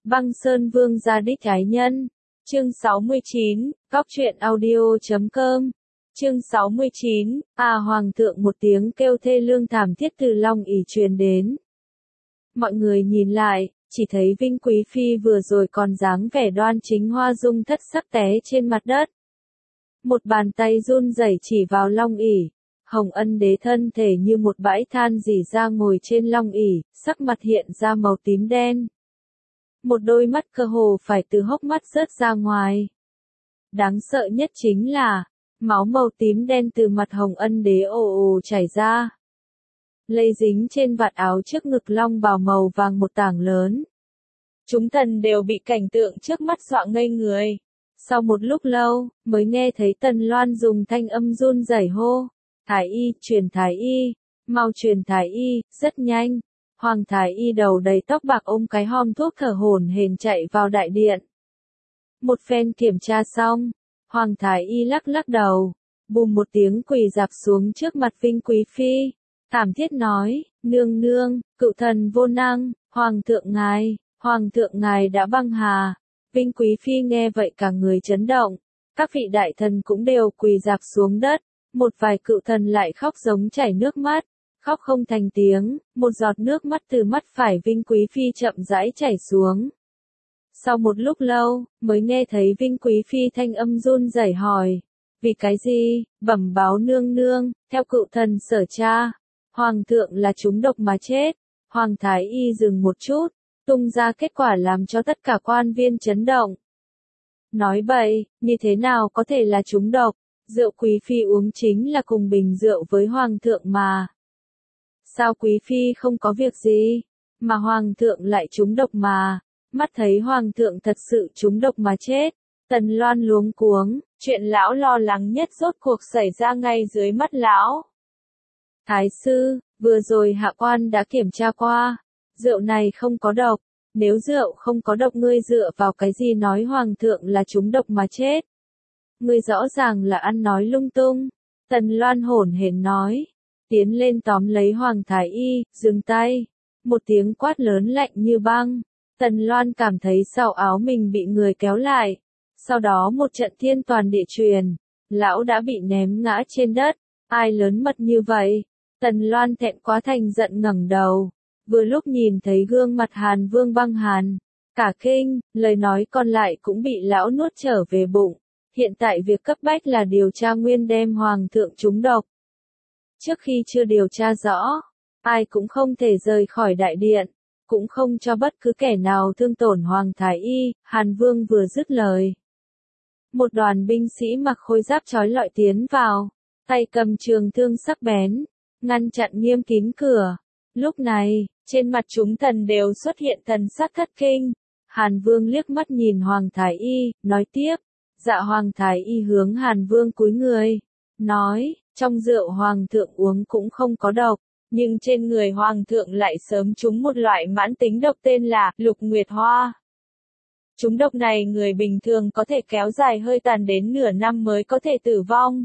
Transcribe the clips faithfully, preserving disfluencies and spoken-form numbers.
Băng Sơn Vương gia đích ái nhân. Chương sáu mươi chín, Cóc truyện audio chấm com. Chương sáu mươi chín, à hoàng thượng, một tiếng kêu thê lương thảm thiết từ Long ỷ truyền đến. Mọi người nhìn lại, chỉ thấy Vinh Quý Phi vừa rồi còn dáng vẻ đoan chính hoa dung thất sắc té trên mặt đất. Một bàn tay run rẩy chỉ vào Long ỷ. Hồng Ân đế thân thể như một bãi than rỉ ra ngồi trên Long ỷ, sắc mặt hiện ra màu tím đen. Một đôi mắt cơ hồ phải từ hốc mắt rớt ra ngoài. Đáng sợ nhất chính là, máu màu tím đen từ mặt Hồng Ân đế ồ ồ chảy ra. Lây dính trên vạt áo trước ngực long bào màu vàng một tảng lớn. Chúng thần đều bị cảnh tượng trước mắt dọa ngây người. Sau một lúc lâu, mới nghe thấy Tần Loan dùng thanh âm run rẩy hô. Thái y, truyền thái y, mau truyền thái y, rất nhanh. Hoàng thái y đầu đầy tóc bạc ôm cái hòm thuốc thở hổn hển chạy vào đại điện. Một phen kiểm tra xong, Hoàng thái y lắc lắc đầu, bùm một tiếng quỳ rạp xuống trước mặt Vinh Quý Phi, thảm thiết nói, nương nương, cựu thần vô năng, Hoàng thượng ngài, Hoàng thượng ngài đã băng hà. Vinh Quý Phi nghe vậy cả người chấn động, các vị đại thần cũng đều quỳ rạp xuống đất, một vài cựu thần lại khóc giống chảy nước mắt. Khóc không thành tiếng, một giọt nước mắt từ mắt phải Vinh Quý Phi chậm rãi chảy xuống. Sau một lúc lâu, mới nghe thấy Vinh Quý Phi thanh âm run rẩy hỏi, vì cái gì, bẩm báo nương nương, theo cựu thần sở tra, Hoàng thượng là trúng độc mà chết. Hoàng thái y dừng một chút, tung ra kết quả làm cho tất cả quan viên chấn động. Nói bậy, như thế nào có thể là trúng độc, rượu Quý Phi uống chính là cùng bình rượu với Hoàng thượng mà. Sao Quý Phi không có việc gì, mà Hoàng thượng lại trúng độc mà, mắt thấy Hoàng thượng thật sự trúng độc mà chết. Tần Loan luống cuống, chuyện lão lo lắng nhất rốt cuộc xảy ra ngay dưới mắt lão. Thái sư, vừa rồi hạ quan đã kiểm tra qua, rượu này không có độc, nếu rượu không có độc ngươi dựa vào cái gì nói Hoàng thượng là trúng độc mà chết. Ngươi rõ ràng là ăn nói lung tung, Tần Loan hổn hển nói. Tiến lên tóm lấy Hoàng thái y, dừng tay. Một tiếng quát lớn lạnh như băng. Tần Loan cảm thấy sau áo mình bị người kéo lại. Sau đó một trận thiên toàn địa truyền. Lão đã bị ném ngã trên đất. Ai lớn mật như vậy? Tần Loan thẹn quá thành giận ngẩng đầu. Vừa lúc nhìn thấy gương mặt Hàn Vương băng hàn. Cả kinh, lời nói còn lại cũng bị lão nuốt trở về bụng. Hiện tại việc cấp bách là điều tra nguyên đem Hoàng thượng trúng độc. Trước khi chưa điều tra rõ, ai cũng không thể rời khỏi đại điện, cũng không cho bất cứ kẻ nào thương tổn Hoàng thái y. Hàn Vương vừa dứt lời, một đoàn binh sĩ mặc khôi giáp chói lọi tiến vào, tay cầm trường thương sắc bén, ngăn chặn nghiêm kín cửa. Lúc này, trên mặt chúng thần đều xuất hiện thần sắc thất kinh. Hàn Vương liếc mắt nhìn Hoàng thái y, nói tiếp. Dạ Hoàng thái y hướng Hàn Vương cúi người, nói, trong rượu Hoàng thượng uống cũng không có độc, nhưng trên người Hoàng thượng lại sớm trúng một loại mãn tính độc tên là Lục Nguyệt Hoa. Trúng độc này người bình thường có thể kéo dài hơi tàn đến nửa năm mới có thể tử vong.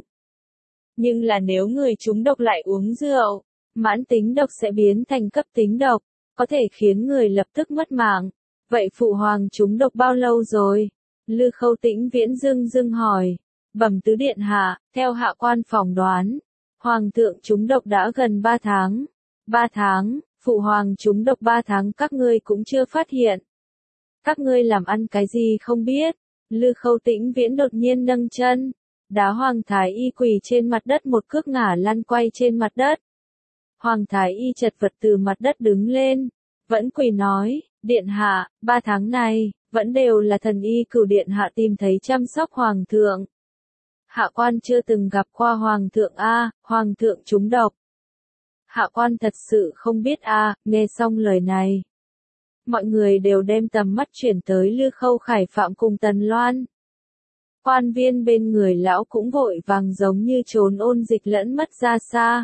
Nhưng là nếu người trúng độc lại uống rượu, mãn tính độc sẽ biến thành cấp tính độc, có thể khiến người lập tức mất mạng. Vậy phụ hoàng trúng độc bao lâu rồi? Lư Khâu Tĩnh Viễn dưng dưng hỏi. Bẩm tứ điện hạ, theo hạ quan phỏng đoán, Hoàng thượng trúng độc đã gần ba tháng. Ba tháng, phụ hoàng trúng độc ba tháng các ngươi cũng chưa phát hiện. Các ngươi làm ăn cái gì không biết? Lư Khâu Tĩnh Viễn đột nhiên nâng chân, đá Hoàng thái y quỳ trên mặt đất một cước ngả lăn quay trên mặt đất. Hoàng thái y chật vật từ mặt đất đứng lên, vẫn quỳ nói, điện hạ, ba tháng này, vẫn đều là thần y cửu điện hạ tìm thấy chăm sóc Hoàng thượng. Hạ quan chưa từng gặp qua Hoàng thượng a, Hoàng thượng trúng độc. Hạ quan thật sự không biết a. Nghe xong lời này, mọi người đều đem tầm mắt chuyển tới Lư Khâu Khải Phạm cùng Tần Loan. Quan viên bên người lão cũng vội vàng giống như trốn ôn dịch lẫn mất ra xa.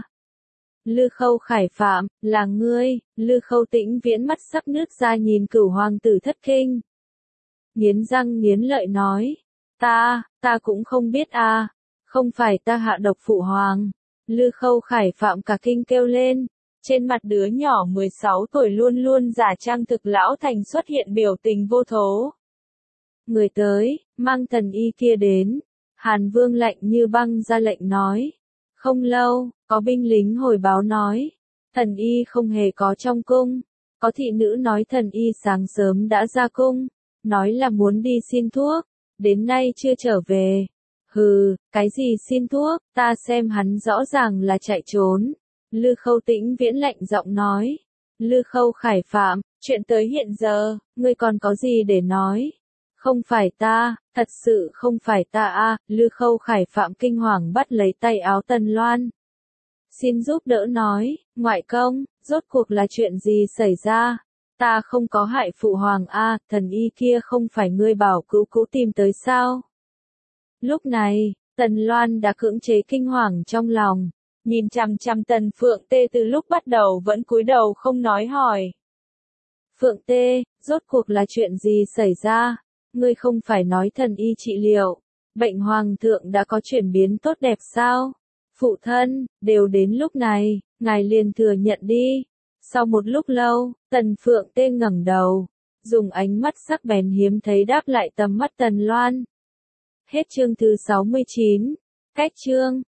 Lư Khâu Khải Phạm, là ngươi? Lư Khâu Tĩnh Viễn mắt sắc nước ra nhìn cửu hoàng tử thất kinh. Nghiến răng nghiến lợi nói, ta, ta cũng không biết a, không phải ta hạ độc phụ hoàng. Lư Khâu Khải Phạm cả kinh kêu lên, Trên mặt đứa nhỏ mười sáu tuổi luôn luôn giả trang thực lão thành xuất hiện biểu tình vô thố. Người tới, mang thần y kia đến. Hàn Vương lạnh như băng ra lệnh nói. Không lâu, có binh lính hồi báo nói. Thần y không hề có trong cung. Có thị nữ nói thần y sáng sớm đã ra cung. Nói là muốn đi xin thuốc. Đến nay chưa trở về. Hừ, cái gì xin thuốc, ta xem hắn rõ ràng là chạy trốn. Lư Khâu Tĩnh Viễn lạnh giọng nói. Lư Khâu Khải Phạm, chuyện tới hiện giờ, ngươi còn có gì để nói? Không phải ta, thật sự không phải ta a. À, Lư Khâu Khải Phạm kinh hoàng bắt lấy tay áo Tần Loan. Xin giúp đỡ nói, ngoại công, rốt cuộc là chuyện gì xảy ra? Ta không có hại phụ hoàng a, à, thần y kia không phải ngươi bảo cứu cứu tìm tới sao? Lúc này, Tần Loan đã cưỡng chế kinh hoàng trong lòng, nhìn chằm chằm Tần Phượng Tê từ lúc bắt đầu vẫn cúi đầu không nói hỏi. Phượng Tê, rốt cuộc là chuyện gì xảy ra? Ngươi không phải nói thần y trị liệu, bệnh hoàng thượng đã có chuyển biến tốt đẹp sao? Phụ thân, đều đến lúc này, ngài liền thừa nhận đi. Sau một lúc lâu, Tần Phượng Tê ngẩng đầu, dùng ánh mắt sắc bén hiếm thấy đáp lại tầm mắt Tần Loan. Hết chương thứ sáu mươi chín, cách chương.